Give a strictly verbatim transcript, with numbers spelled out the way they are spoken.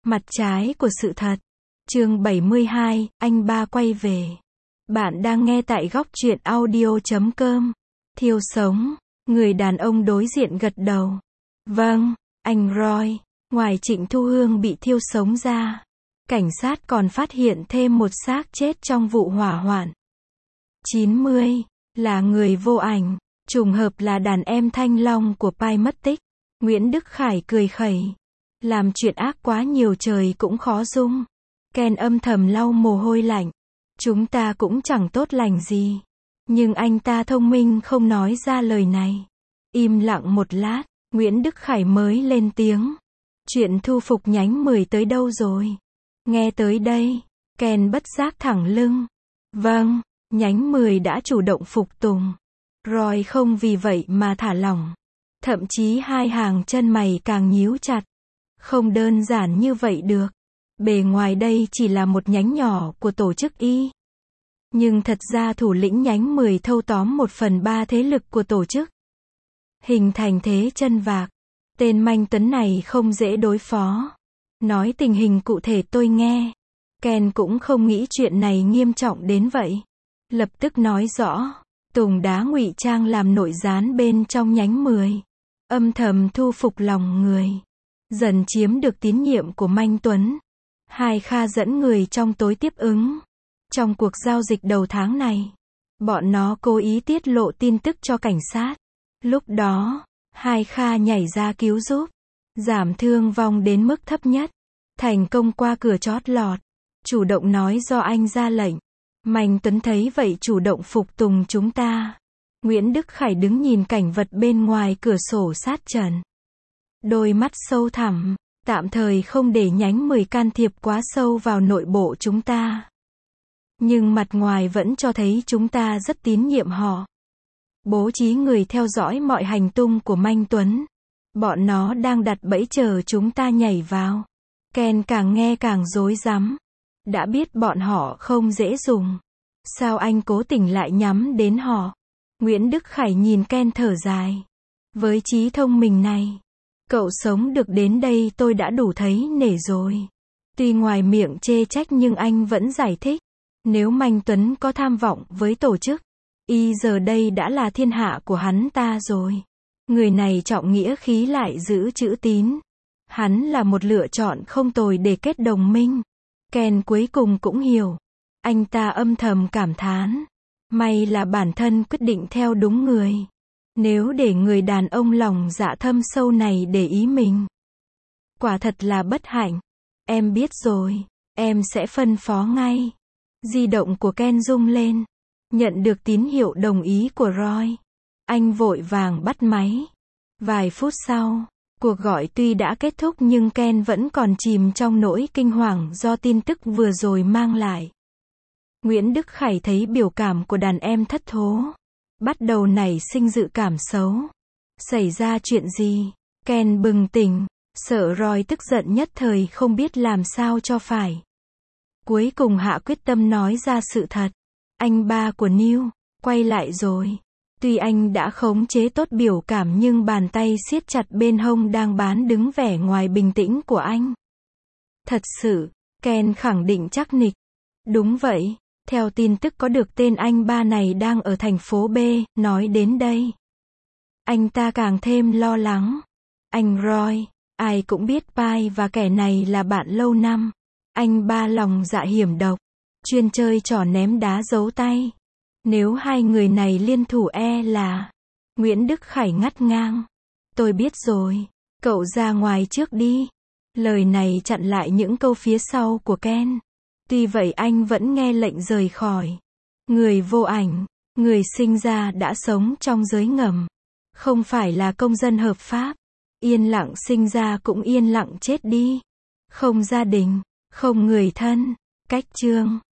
Mặt trái của sự thật. Chương bảy mươi hai, anh ba quay về. Bạn đang nghe tại góc truyện audio chấm com. Thiêu sống. Người đàn ông đối diện gật đầu. Vâng, anh Roy. Ngoài Trịnh Thu Hương bị thiêu sống ra, cảnh sát còn phát hiện thêm một xác chết trong vụ hỏa hoạn. chín mươi. Là người vô ảnh. Trùng hợp là đàn em Thanh Long của Pai mất tích. Nguyễn Đức Khải cười khẩy. Làm chuyện ác quá nhiều trời cũng khó dung. Ken âm thầm lau mồ hôi lạnh. Chúng ta cũng chẳng tốt lành gì. Nhưng anh ta thông minh không nói ra lời này. Im lặng một lát, Nguyễn Đức Khải mới lên tiếng. Chuyện thu phục nhánh mười tới đâu rồi? Nghe tới đây, Ken bất giác thẳng lưng. Vâng, nhánh mười đã chủ động phục tùng. Roy không vì vậy mà thả lỏng. Thậm chí hai hàng chân mày càng nhíu chặt. Không đơn giản như vậy được. Bề ngoài đây chỉ là một nhánh nhỏ của tổ chức Y. Nhưng thật ra thủ lĩnh nhánh mười thâu tóm một phần ba thế lực của tổ chức. Hình thành thế chân vạc. Tên Manh Tuấn này không dễ đối phó. Nói tình hình cụ thể tôi nghe. Ken cũng không nghĩ chuyện này nghiêm trọng đến vậy. Lập tức nói rõ. Tùng đá ngụy trang làm nội gián bên trong nhánh mười. Âm thầm thu phục lòng người. Dần chiếm được tín nhiệm của Manh Tuấn. Hai Kha dẫn người trong tối tiếp ứng. Trong cuộc giao dịch đầu tháng này, bọn nó cố ý tiết lộ tin tức cho cảnh sát. Lúc đó, Hai Kha nhảy ra cứu giúp. Giảm thương vong đến mức thấp nhất. Thành công qua cửa chót lọt. Chủ động nói do anh ra lệnh. Manh Tuấn thấy vậy chủ động phục tùng chúng ta. Nguyễn Đức Khải đứng nhìn cảnh vật bên ngoài cửa sổ sát trần. Đôi mắt sâu thẳm, tạm thời không để nhánh mười can thiệp quá sâu vào nội bộ chúng ta. Nhưng mặt ngoài vẫn cho thấy chúng ta rất tín nhiệm họ. Bố trí người theo dõi mọi hành tung của Manh Tuấn. Bọn nó đang đặt bẫy chờ chúng ta nhảy vào. Ken càng nghe càng rối rắm. Đã biết bọn họ không dễ dùng. Sao anh cố tình lại nhắm đến họ? Nguyễn Đức Khải nhìn Ken thở dài. Với trí thông minh này, cậu sống được đến đây tôi đã đủ thấy nể rồi. Tuy ngoài miệng chê trách nhưng anh vẫn giải thích. Nếu Manh Tuấn có tham vọng với tổ chức, Y giờ đây đã là thiên hạ của hắn ta rồi. Người này trọng nghĩa khí lại giữ chữ tín. Hắn là một lựa chọn không tồi để kết đồng minh. Ken cuối cùng cũng hiểu. Anh ta âm thầm cảm thán. May là bản thân quyết định theo đúng người. Nếu để người đàn ông lòng dạ thâm sâu này để ý mình, quả thật là bất hạnh. Em biết rồi, em sẽ phân phó ngay. Di động của Ken rung lên. Nhận được tín hiệu đồng ý của Roy. Anh vội vàng bắt máy. Vài phút sau, cuộc gọi tuy đã kết thúc nhưng Ken vẫn còn chìm trong nỗi kinh hoàng do tin tức vừa rồi mang lại. Nguyễn Đức Khải thấy biểu cảm của đàn em thất thố. Bắt đầu nảy sinh dự cảm xấu. Xảy ra chuyện gì? Ken bừng tỉnh. Sợ Roy tức giận nhất thời không biết làm sao cho phải. Cuối cùng hạ quyết tâm nói ra sự thật. Anh ba của New quay lại rồi. Tuy anh đã khống chế tốt biểu cảm nhưng bàn tay siết chặt bên hông đang bán đứng vẻ ngoài bình tĩnh của anh. Thật sự, Ken khẳng định chắc nịch. Đúng vậy, theo tin tức có được tên anh ba này đang ở thành phố B, nói đến đây. Anh ta càng thêm lo lắng. Anh Roy, ai cũng biết Pai và kẻ này là bạn lâu năm. Anh ba lòng dạ hiểm độc, chuyên chơi trò ném đá giấu tay. Nếu hai người này liên thủ e là... Nguyễn Đức Khải ngắt ngang. Tôi biết rồi, cậu ra ngoài trước đi. Lời này chặn lại những câu phía sau của Ken. Tuy vậy anh vẫn nghe lệnh rời khỏi. Người vô ảnh, người sinh ra đã sống trong giới ngầm. Không phải là công dân hợp pháp. Yên lặng sinh ra cũng yên lặng chết đi. Không gia đình, không người thân. Cách chương.